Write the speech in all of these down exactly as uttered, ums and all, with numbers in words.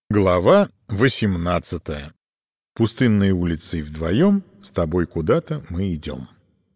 Глава восемнадцатая. Пустынные улицы и вдвоем, с тобой куда-то мы идем.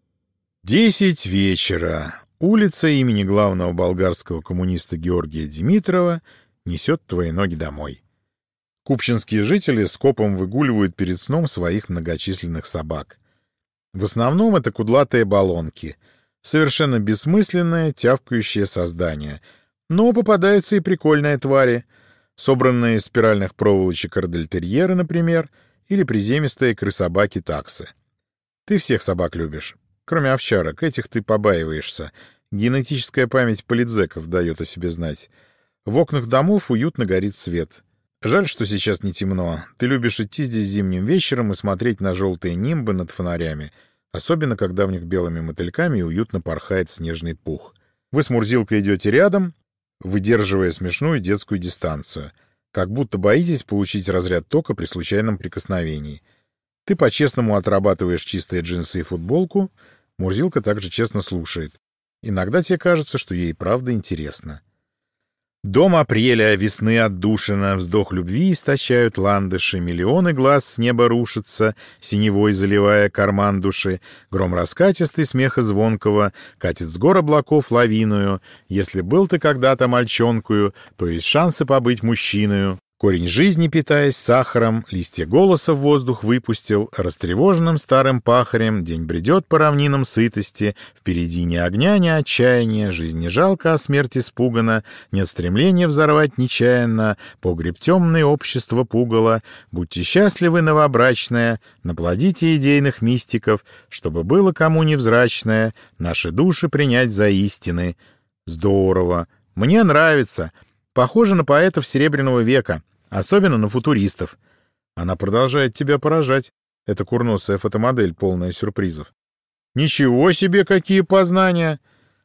Десять вечера. Улица имени главного болгарского коммуниста Георгия Димитрова несет твои ноги домой. Купчинские жители скопом выгуливают перед сном своих многочисленных собак. В основном это кудлатые баллонки, совершенно бессмысленное, тявкающее создание. Но попадаются и прикольные твари, собранные из спиральных проволочек ордельтерьеры, например, или приземистые крысобаки-таксы. Ты всех собак любишь, кроме овчарок, этих ты побаиваешься. Генетическая память политзеков дает о себе знать. В окнах домов уютно горит свет. Жаль, что сейчас не темно. Ты любишь идти здесь зимним вечером и смотреть на желтые нимбы над фонарями, особенно когда в них белыми мотыльками уютно порхает снежный пух. Вы с Мурзилкой идете рядом, выдерживая смешную детскую дистанцию, как будто боитесь получить разряд тока при случайном прикосновении. Ты по-честному отрабатываешь чистые джинсы и футболку, Мурзилка также честно слушает. Иногда тебе кажется, что ей правда интересно. Дом апреля, весны отдушина, вздох любви истощают ландыши, миллионы глаз с неба рушатся, синевой заливая карман души, гром раскатистый, смеха звонкого, катит с гор облаков лавиною. Если был ты когда-то мальчонкою, то есть шансы побыть мужчиною. Корень жизни, питаясь сахаром, листья голоса в воздух выпустил, растревоженным старым пахарем день бредет по равнинам сытости, впереди ни огня, ни отчаяния, жизнь не жалко, а смерть испугана, нет стремления взорвать нечаянно, погреб темный, общество пугало, будьте счастливы, новобрачная, наплодите идейных мистиков, чтобы было кому невзрачное, наши души принять за истины. Здорово, мне нравится, похоже на поэтов Серебряного века. Особенно на футуристов. Она продолжает тебя поражать. Это курносая фотомодель, полная сюрпризов. Ничего себе, какие познания!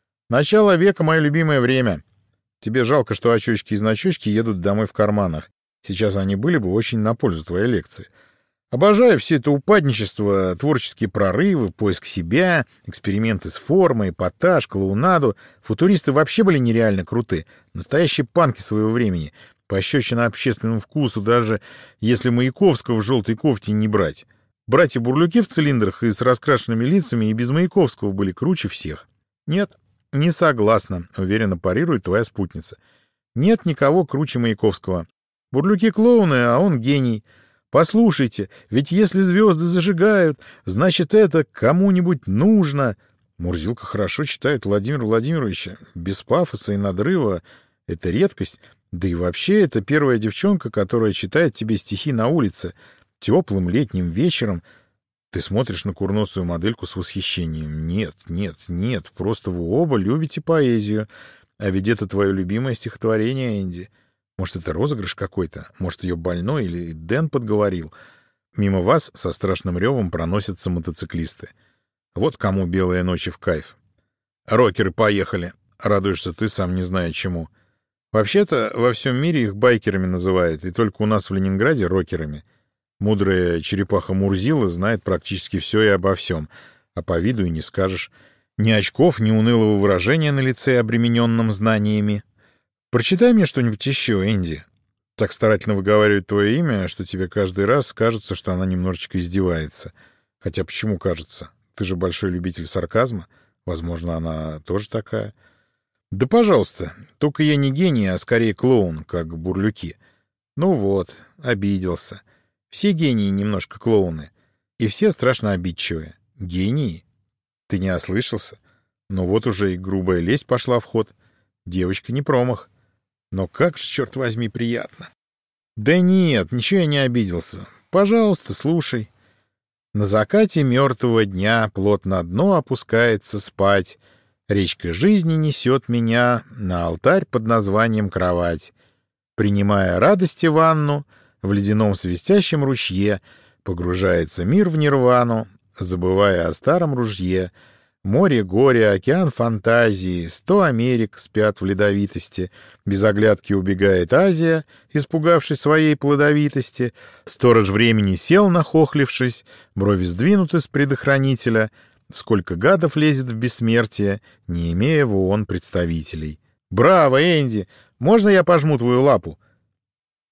Начало века — мое любимое время. Тебе жалко, что очечки из ночечки едут домой в карманах. Сейчас они были бы очень на пользу твоей лекции. Обожаю все это упадничество, творческие прорывы, поиск себя, эксперименты с формой, эпатаж, клоунаду. Футуристы вообще были нереально круты. Настоящие панки своего времени. Пощечина общественному вкусу, даже если Маяковского в желтой кофте не брать. Братья-бурлюки в цилиндрах и с раскрашенными лицами и без Маяковского были круче всех. Нет, не согласна, уверенно парирует твоя спутница. Нет никого круче Маяковского. Бурлюки клоуны, а он гений. Послушайте, ведь если звезды зажигают, значит, это кому-нибудь нужно. Мурзилка хорошо читает Владимира Владимировича, без пафоса и надрыва. Это редкость. Да и вообще, это первая девчонка, которая читает тебе стихи на улице, теплым летним вечером. Ты смотришь на курносую модельку с восхищением. Нет, нет, нет, просто вы оба любите поэзию. А ведь это твое любимое стихотворение, Энди. Может, это розыгрыш какой-то? Может, ее больной или Дэн подговорил? Мимо вас со страшным ревом проносятся мотоциклисты. Вот кому белые ночи в кайф. Рокеры поехали. Радуешься ты, сам не зная чему. Вообще-то во всем мире их байкерами называют, и только у нас в Ленинграде — рокерами. Мудрая черепаха Мурзила знает практически все и обо всем, а по виду и не скажешь. Ни очков, ни унылого выражения на лице, обремененном знаниями. Прочитай мне что-нибудь еще, Энди. Так старательно выговаривает твое имя, что тебе каждый раз кажется, что она немножечко издевается. Хотя почему кажется? Ты же большой любитель сарказма. Возможно, она тоже такая. Да, пожалуйста, только я не гений, а скорее клоун, как бурлюки. Ну вот, обиделся. Все гении немножко клоуны. И все страшно обидчивые. Гении? Ты не ослышался? Ну вот уже и грубая лесть пошла в ход. Девочка не промах. Но как ж, черт возьми, приятно. Да нет, ничего я не обиделся. Пожалуйста, слушай. На закате мертвого дня плот на дно опускается спать. Речка жизни несет меня на алтарь под названием кровать. Принимая радости ванну, в ледяном свистящем ручье погружается мир в нирвану, забывая о старом ружье. Море, горе, океан фантазии, сто Америк спят в ледовитости, без оглядки убегает Азия, испугавшись своей плодовитости. Сторож времени сел, нахохлившись, брови сдвинуты с предохранителя. Сколько гадов лезет в бессмертие, не имея в ООН представителей. Браво, Энди! Можно я пожму твою лапу?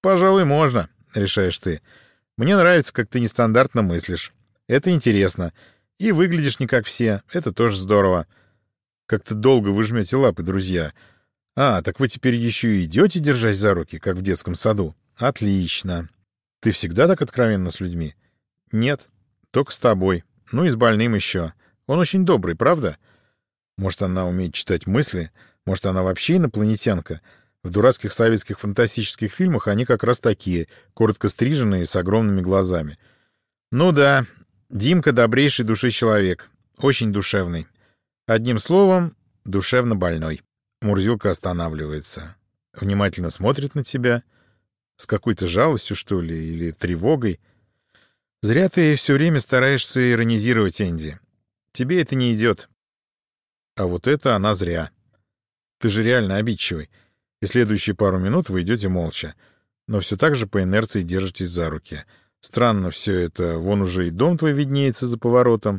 пожалуй, можно, решаешь ты. Мне нравится, как ты нестандартно мыслишь. Это интересно. И выглядишь не как все. Это тоже здорово. Как-то долго вы жмете лапы, друзья. А, так вы теперь еще и идете, держась за руки, как в детском саду? Отлично. Ты всегда так откровенна с людьми? Нет, только с тобой. Ну и с больным еще. Он очень добрый, правда? Может, она умеет читать мысли? Может, она вообще инопланетянка? В дурацких советских фантастических фильмах они как раз такие, коротко стриженные, с огромными глазами. Ну да, Димка добрейший души человек. Очень душевный. Одним словом, душевно больной. Мурзилка останавливается. Внимательно смотрит на тебя. С какой-то жалостью, что ли, или тревогой. Зря ты все время стараешься иронизировать, Энди. Тебе это не идет. А вот это она зря. Ты же реально обидчивый. И следующие пару минут вы идете молча. Но все так же по инерции держитесь за руки. Странно все это. Вон уже и дом твой виднеется за поворотом.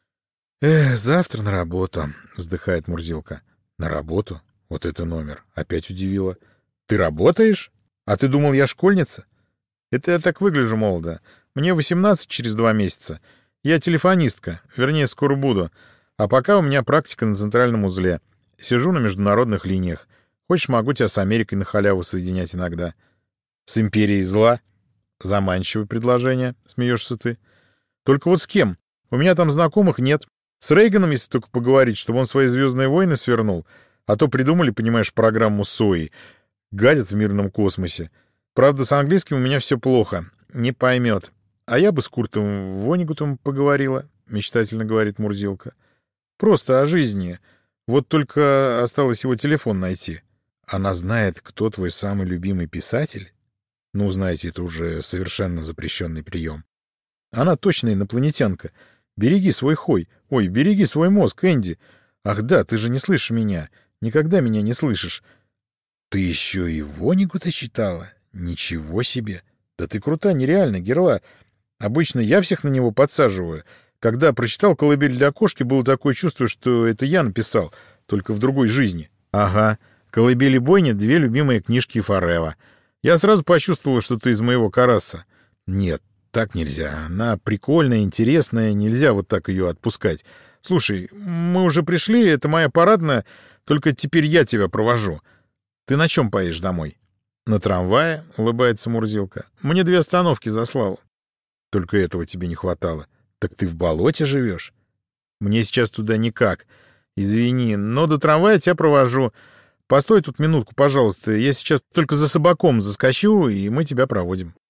«Эх, завтра на работу», — вздыхает Мурзилка. «На работу? Вот это номер. Опять удивило. Ты работаешь? А ты думал, я школьница? Это я так выгляжу молодо. Мне восемнадцать через два месяца. Я телефонистка. Вернее, скоро буду. А пока у меня практика на центральном узле. Сижу на международных линиях. Хочешь, могу тебя с Америкой на халяву соединять иногда. С империей зла? Заманчивое предложение, смеешься ты. Только вот с кем? У меня там знакомых нет. С Рейганом, если только поговорить, чтобы он свои «Звездные войны» свернул. А то придумали, понимаешь, программу СОИ. Гадят в мирном космосе. Правда, с английским у меня все плохо. Не поймет. А я бы с Куртом Вонигутом поговорила, мечтательно говорит Мурзилка. Просто о жизни. Вот только осталось его телефон найти. Она знает, кто твой самый любимый писатель? Ну, знаете, это уже совершенно запрещенный прием. Она точно инопланетянка. Береги свой хой. Ой, береги свой мозг, Энди. Ах да, ты же не слышишь меня. Никогда меня не слышишь. Ты еще и Вонигута читала? Ничего себе. Да ты крута, нереально, Герла. Обычно я всех на него подсаживаю. Когда прочитал «Колыбель для кошки», было такое чувство, что это я написал, только в другой жизни. Ага, «Колыбель и бойня» — две любимые книжки Форева. Я сразу почувствовал, что ты из моего караса. Нет, так нельзя. Она прикольная, интересная, нельзя вот так ее отпускать. Слушай, мы уже пришли, это моя парадная, только теперь я тебя провожу. Ты на чем поедешь домой? На трамвае, улыбается Мурзилка. Мне две остановки за славу. Только этого тебе не хватало. Так ты в болоте живешь? Мне сейчас туда никак. Извини, но до трамвая тебя провожу. Постой тут минутку, пожалуйста. Я сейчас только за собаком заскочу, и мы тебя проводим.